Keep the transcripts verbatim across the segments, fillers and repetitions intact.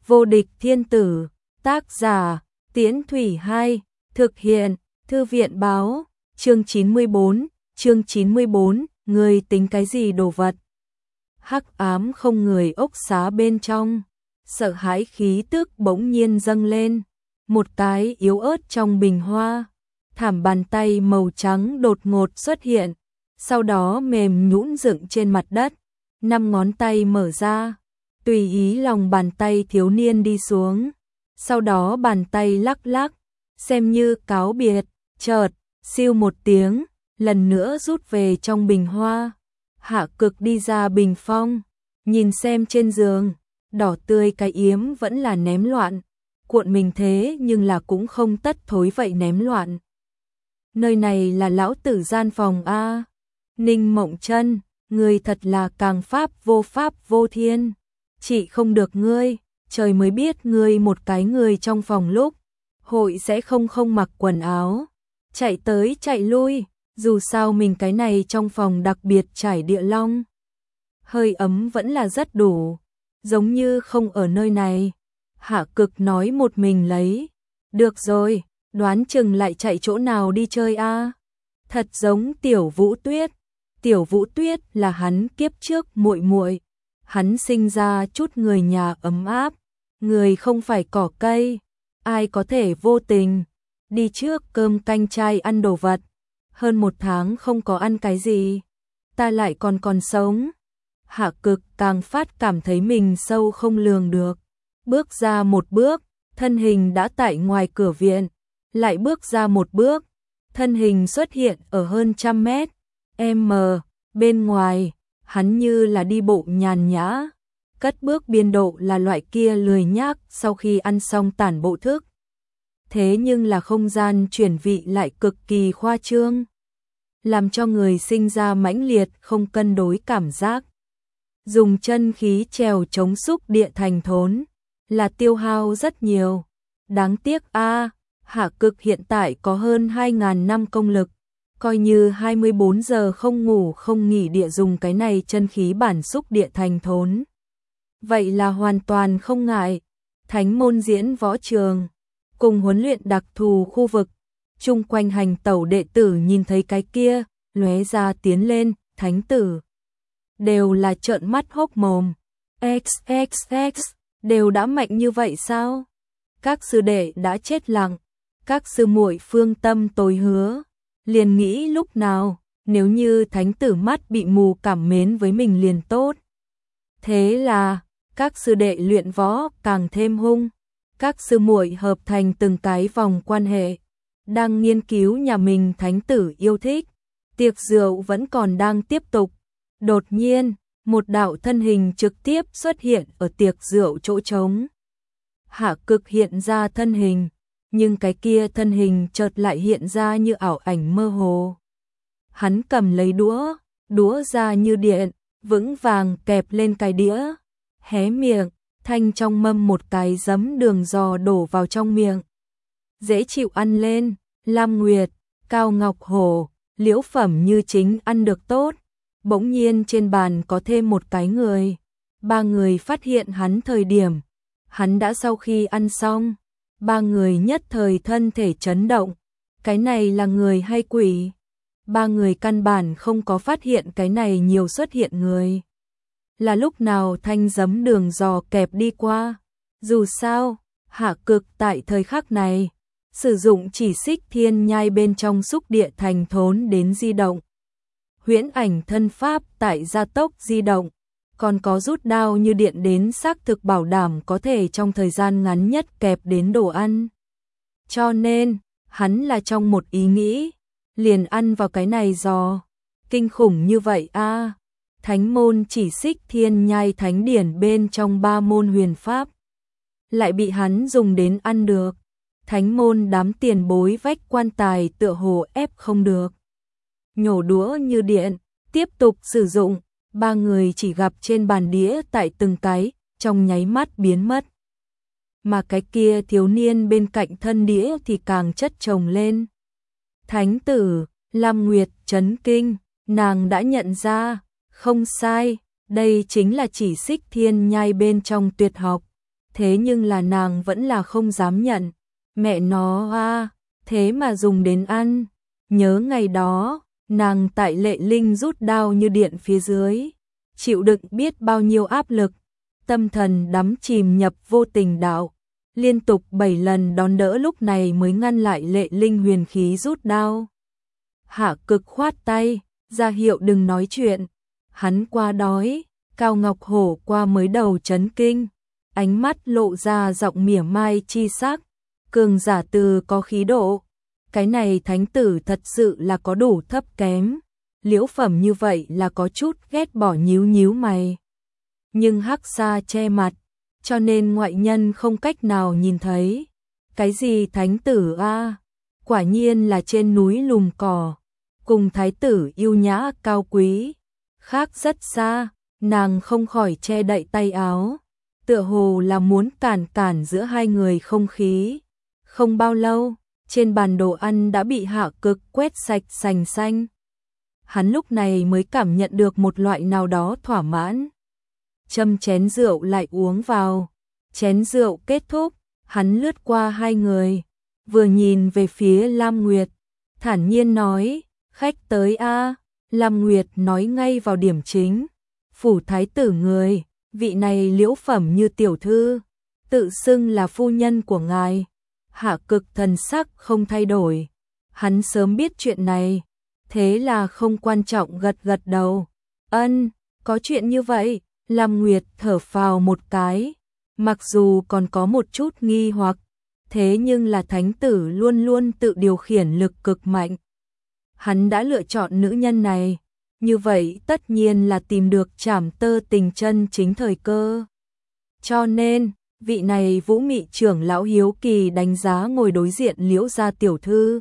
Vô địch thiên tử, tác giả, Tiễn Thủy Hai, thực hiện, Thư viện báo, chương chín mươi bốn, chương chín mươi bốn, người tính cái gì đồ vật. Hắc ám không người ốc xá bên trong, sợ hãi khí tức bỗng nhiên dâng lên, một cái yếu ớt trong bình hoa, thảm bàn tay màu trắng đột ngột xuất hiện, sau đó mềm nhũn dựng trên mặt đất, năm ngón tay mở ra, tùy ý lòng bàn tay thiếu niên đi xuống, sau đó bàn tay lắc lắc, xem như cáo biệt, chợt, siêu một tiếng, lần nữa rút về trong bình hoa. Hạ Cực đi ra bình phong, nhìn xem trên giường, đỏ tươi cái yếm vẫn là ném loạn, cuộn mình thế nhưng là cũng không tất thối vậy ném loạn. Nơi này là lão tử gian phòng a. Ninh Mộng Chân, ngươi thật là càng pháp vô pháp vô thiên, chị không được ngươi, trời mới biết ngươi một cái người trong phòng lúc hội sẽ không không mặc quần áo, chạy tới chạy lui, dù sao mình cái này trong phòng đặc biệt trải địa long. Hơi ấm vẫn là rất đủ, giống như không ở nơi này. Hạ Cực nói một mình lấy, được rồi, đoán chừng lại chạy chỗ nào đi chơi a. Thật giống Tiểu Vũ Tuyết, Tiểu Vũ Tuyết là hắn kiếp trước muội muội, hắn sinh ra chút người nhà ấm áp, người không phải cỏ cây, ai có thể vô tình đi trước cơm canh chay ăn đồ vật. Hơn một tháng không có ăn cái gì, ta lại còn còn sống. Hạ Cực càng phát cảm thấy mình sâu không lường được. Bước ra một bước, thân hình đã tại ngoài cửa viện, lại bước ra một bước, thân hình xuất hiện ở hơn trăm mét. M, bên ngoài, hắn như là đi bộ nhàn nhã, cất bước biên độ là loại kia lười nhác sau khi ăn xong tản bộ thức. Thế nhưng là không gian chuyển vị lại cực kỳ khoa trương, làm cho người sinh ra mãnh liệt không cân đối cảm giác. Dùng chân khí trèo chống xúc địa thành thốn, là tiêu hao rất nhiều. Đáng tiếc a, Hạ Cực hiện tại có hơn hai nghìn năm công lực, coi như hai mươi bốn giờ không ngủ không nghỉ địa dùng cái này chân khí bản xúc địa thành thốn. Vậy là hoàn toàn không ngại. Thánh môn diễn võ trường, cùng huấn luyện đặc thù khu vực, chung quanh hành tẩu đệ tử nhìn thấy cái kia, lóe ra tiến lên, thánh tử. Đều là trợn mắt hốc mồm. X X X, đều đã mạnh như vậy sao? Các sư đệ đã chết lặng, các sư muội phương tâm tối hứa, liền nghĩ lúc nào, nếu như thánh tử mắt bị mù cảm mến với mình liền tốt. Thế là, các sư đệ luyện võ càng thêm hung, các sư muội hợp thành từng cái vòng quan hệ, đang nghiên cứu nhà mình thánh tử yêu thích, tiệc rượu vẫn còn đang tiếp tục. Đột nhiên, một đạo thân hình trực tiếp xuất hiện ở tiệc rượu chỗ trống. Hạ Cực hiện ra thân hình, nhưng cái kia thân hình chợt lại hiện ra như ảo ảnh mơ hồ. Hắn cầm lấy đũa, đũa ra như điện, vững vàng kẹp lên cái đĩa, hé miệng, thanh trong mâm một cái giấm đường giò đổ vào trong miệng. Dễ chịu ăn lên, Lam Nguyệt, Cao Ngọc Hổ, Liễu Phẩm Như chính ăn được tốt. Bỗng nhiên trên bàn có thêm một cái người. Ba người phát hiện hắn thời điểm, hắn đã sau khi ăn xong. Ba người nhất thời thân thể chấn động. Cái này là người hay quỷ? Ba người căn bản không có phát hiện cái này nhiều xuất hiện người. Là lúc nào thanh giấm đường giò kẹp đi qua? Dù sao, Hạ Cực tại thời khắc này, sử dụng chỉ xích thiên nhai bên trong xúc địa thành thốn đến di động. Huyễn ảnh thân pháp tại gia tốc di động, còn có rút đao như điện đến xác thực bảo đảm có thể trong thời gian ngắn nhất kẹp đến đồ ăn. Cho nên, hắn là trong một ý nghĩ, liền ăn vào cái này giò. Kinh khủng như vậy a. Thánh môn chỉ xích thiên nhai thánh điển bên trong ba môn huyền pháp, lại bị hắn dùng đến ăn được. Thánh môn đám tiền bối vách quan tài tựa hồ ép không được. Nhổ đũa như điện, tiếp tục sử dụng, ba người chỉ gặp trên bàn đĩa tại từng cái, trong nháy mắt biến mất. Mà cái kia thiếu niên bên cạnh thân đĩa thì càng chất chồng lên. Thánh tử, Lam Nguyệt chấn kinh, nàng đã nhận ra, không sai, đây chính là chỉ xích thiên nhai bên trong tuyệt học. thế nhưng là nàng vẫn là không dám nhận. Mẹ nó a, thế mà dùng đến ăn. Nhớ ngày đó, nàng tại Lệ Linh rút đao như điện phía dưới, chịu đựng biết bao nhiêu áp lực, tâm thần đắm chìm nhập vô tình đạo, liên tục bảy lần đón đỡ lúc này mới ngăn lại Lệ Linh huyền khí rút đao. Hạ Cực khoát tay, ra hiệu đừng nói chuyện. Hắn qua đói, Cao Ngọc Hổ qua mới đầu chấn kinh, ánh mắt lộ ra giọng mỉa mai chi sắc, cường giả từ có khí độ. Cái này thánh tử thật sự là có đủ thấp kém. Liễu Phẩm như vậy là có chút ghét bỏ nhíu nhíu mày. Nhưng hắc sa che mặt, cho nên ngoại nhân không cách nào nhìn thấy. Cái gì thánh tử a? Quả nhiên là trên núi lùm cỏ, cùng thái tử yêu nhã cao quý, khác rất xa. Nàng không khỏi che đậy tay áo, tựa hồ là muốn cản cản giữa hai người không khí. Không bao lâu, trên bàn đồ ăn đã bị Hạ Cực quét sạch sành xanh. Hắn lúc này mới cảm nhận được một loại nào đó thỏa mãn. Châm chén rượu lại uống vào. Chén rượu kết thúc, hắn lướt qua hai người, vừa nhìn về phía Lam Nguyệt, thản nhiên nói, khách tới a. Lam Nguyệt nói ngay vào điểm chính. Phủ thái tử người, vị này Liễu Phẩm như tiểu thư, tự xưng là phu nhân của ngài. Hạ Cực thần sắc không thay đổi. Hắn sớm biết chuyện này, thế là không quan trọng gật gật đầu. Ân, có chuyện như vậy. Lam Nguyệt thở phào một cái, mặc dù còn có một chút nghi hoặc, thế nhưng là thánh tử luôn luôn tự điều khiển lực cực mạnh. Hắn đã lựa chọn nữ nhân này, như vậy tất nhiên là tìm được trảm tơ tình chân chính thời cơ. Cho nên, vị này Vũ Mị trưởng lão hiếu kỳ đánh giá ngồi đối diện Liễu gia tiểu thư.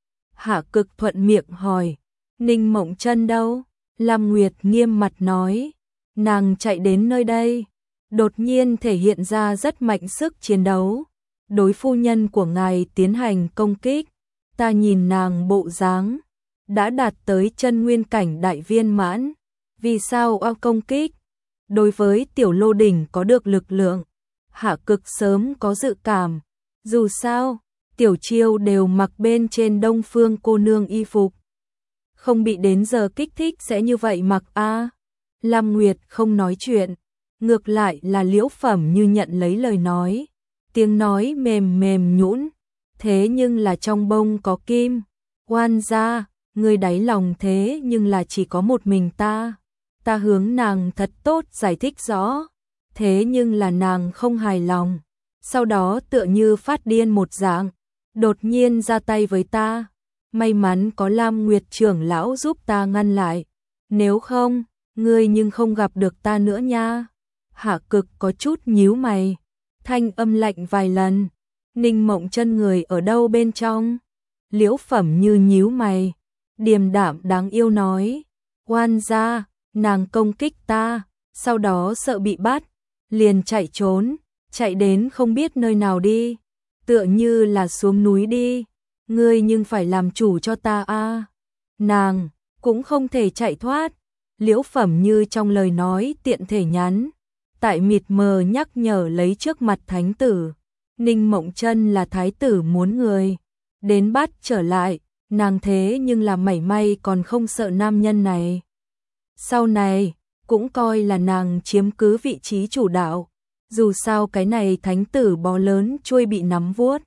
Hạ Cực thuận miệng hỏi, Ninh Mộng Chân đâu? Lam Nguyệt nghiêm mặt nói, nàng chạy đến nơi đây, đột nhiên thể hiện ra rất mạnh sức chiến đấu, đối phu nhân của ngài tiến hành công kích. Ta nhìn nàng bộ dáng đã đạt tới chân nguyên cảnh đại viên mãn, vì sao ao công kích? Đối với tiểu lô đỉnh có được lực lượng, Hạ Cực sớm có dự cảm, dù sao, tiểu chiêu đều mặc bên trên Đông Phương cô nương y phục, không bị đến giờ kích thích sẽ như vậy mặc a. Lam Nguyệt không nói chuyện, ngược lại là Liễu Phẩm như nhận lấy lời nói, tiếng nói mềm mềm nhũn, thế nhưng là trong bông có kim. Oan gia, người đáy lòng thế nhưng là chỉ có một mình ta. Ta hướng nàng thật tốt giải thích rõ, thế nhưng là nàng không hài lòng, sau đó tựa như phát điên một dạng, đột nhiên ra tay với ta. May mắn có Lam Nguyệt trưởng lão giúp ta ngăn lại, nếu không, ngươi nhưng không gặp được ta nữa nha. Hạ Cực có chút nhíu mày, thanh âm lạnh vài lần, Ninh Mộng Chân người ở đâu bên trong? Liễu Phẩm như nhíu mày, điềm đạm đáng yêu nói, oan gia, nàng công kích ta, sau đó sợ bị bắt, liền chạy trốn, chạy đến không biết nơi nào đi, tựa như là xuống núi đi, ngươi nhưng phải làm chủ cho ta a. Nàng cũng không thể chạy thoát. Liễu Phẩm như trong lời nói tiện thể nhắn, tại mịt mờ nhắc nhở lấy trước mặt thánh tử, Ninh Mộng Chân là thái tử muốn người đến bắt trở lại, nàng thế nhưng là mảy may còn không sợ nam nhân này. Sau này, cũng coi là nàng chiếm cứ vị trí chủ đạo, dù sao cái này thánh tử bó lớn chuôi bị nắm vuốt.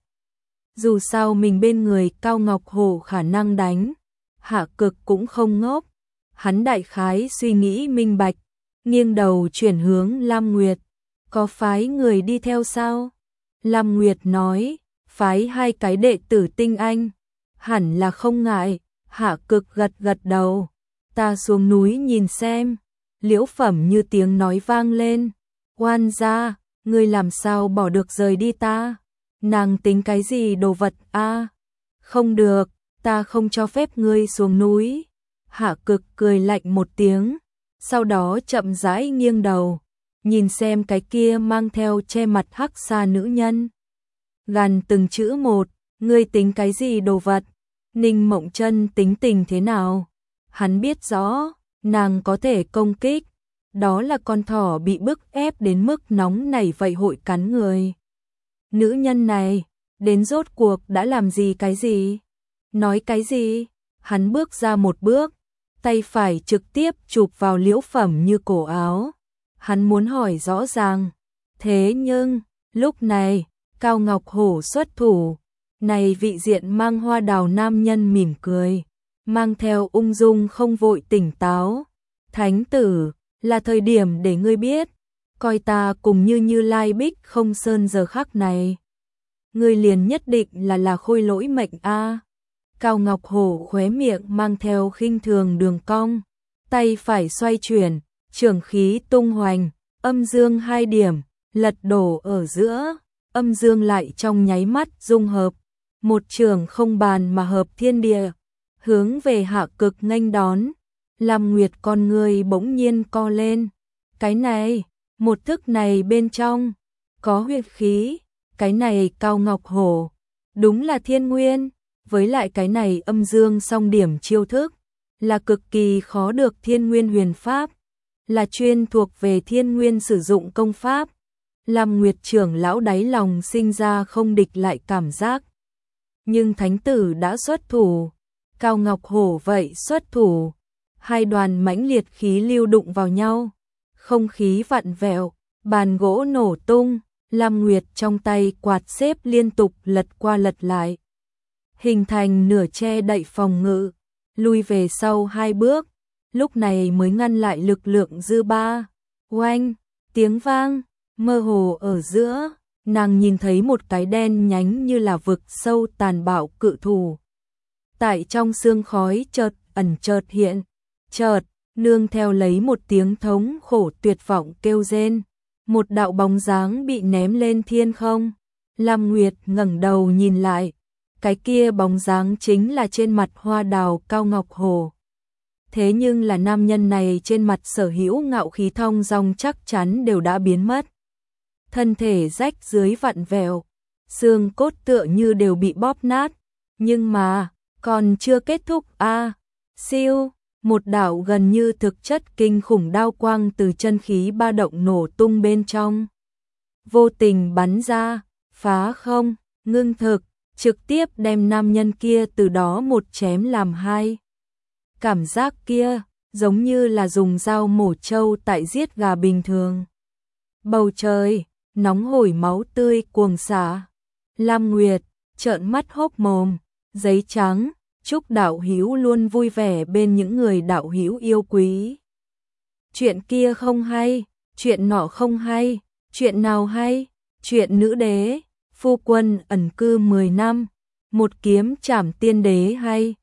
Dù sao mình bên người Cao Ngọc Hổ khả năng đánh, Hạ Cực cũng không ngốc. Hắn đại khái suy nghĩ minh bạch, nghiêng đầu chuyển hướng Lam Nguyệt, có phái người đi theo sao? Lam Nguyệt nói, phái hai cái đệ tử tinh anh, hẳn là không ngại. Hạ Cực gật gật đầu, ta xuống núi nhìn xem. Liễu Phẩm như tiếng nói vang lên, oan gia, ngươi làm sao bỏ được rời đi ta? Nàng tính cái gì đồ vật a? Không được, ta không cho phép ngươi xuống núi. Hạ Cực cười lạnh một tiếng, sau đó chậm rãi nghiêng đầu, nhìn xem cái kia mang theo che mặt hắc sa nữ nhân. Gằn từng chữ một, ngươi tính cái gì đồ vật? Ninh Mộng Chân tính tình thế nào? Hắn biết rõ, nàng có thể công kích, đó là con thỏ bị bức ép đến mức nóng nảy vậy hội cắn người. Nữ nhân này, đến rốt cuộc đã làm gì cái gì? Nói cái gì? Hắn bước ra một bước, tay phải trực tiếp chụp vào Liễu Phẩm Như cổ áo. Hắn muốn hỏi rõ ràng. Thế nhưng, lúc này, Cao Ngọc Hổ xuất thủ. Này vị diện mang hoa đào nam nhân mỉm cười, mang theo ung dung không vội tỉnh táo. Thánh tử, là thời điểm để ngươi biết, coi ta cùng như Như Lai Bích Không Sơn giờ khắc này. Ngươi liền nhất định là là khôi lỗi mệnh a. Cao Ngọc Hổ khóe miệng mang theo khinh thường đường cong, tay phải xoay chuyển, trường khí tung hoành, âm dương hai điểm, lật đổ ở giữa, âm dương lại trong nháy mắt dung hợp, một trường không bàn mà hợp thiên địa, hướng về hạ cực nghênh đón. Lam Nguyệt con người bỗng nhiên co lên, cái này, một thức này bên trong có huyết khí, cái này Cao Ngọc Hổ, đúng là thiên nguyên, với lại cái này âm dương song điểm chiêu thức, là cực kỳ khó được thiên nguyên huyền pháp, là chuyên thuộc về thiên nguyên sử dụng công pháp. Lam Nguyệt trưởng lão đáy lòng sinh ra không địch lại cảm giác. Nhưng thánh tử đã xuất thủ, Cao Ngọc Hổ vậy xuất thủ, hai đoàn mãnh liệt khí lưu đụng vào nhau, không khí vặn vẹo, bàn gỗ nổ tung, Lam Nguyệt trong tay quạt xếp liên tục lật qua lật lại, hình thành nửa che đậy phòng ngự, lui về sau hai bước, lúc này mới ngăn lại lực lượng dư ba. Oanh, tiếng vang, mơ hồ ở giữa, nàng nhìn thấy một cái đen nhánh như là vực sâu tàn bạo cự thù. Tại trong sương khói chợt ẩn chợt hiện, chợt nương theo lấy một tiếng thống khổ tuyệt vọng kêu rên, một đạo bóng dáng bị ném lên thiên không. Lam Nguyệt ngẩng đầu nhìn lại, cái kia bóng dáng chính là trên mặt hoa đào Cao Ngọc Hổ. Thế nhưng là nam nhân này trên mặt sở hữu ngạo khí thong dong chắc chắn đều đã biến mất. Thân thể rách dưới vặn vẹo, xương cốt tựa như đều bị bóp nát, nhưng mà còn chưa kết thúc a. À, siêu, một đạo gần như thực chất kinh khủng đao quang từ chân khí ba động nổ tung bên trong, vô tình bắn ra, phá không, ngưng thực, trực tiếp đem nam nhân kia từ đó một chém làm hai. Cảm giác kia, giống như là dùng dao mổ trâu tại giết gà bình thường. Bầu trời, nóng hổi máu tươi cuồng xả. Lam Nguyệt, trợn mắt hốc mồm, giấy trắng, chúc đạo hữu luôn vui vẻ bên những người đạo hữu yêu quý. Chuyện kia không hay, chuyện nọ không hay, chuyện nào hay, chuyện nữ đế, phu quân ẩn cư mười năm, một kiếm trảm tiên đế hay.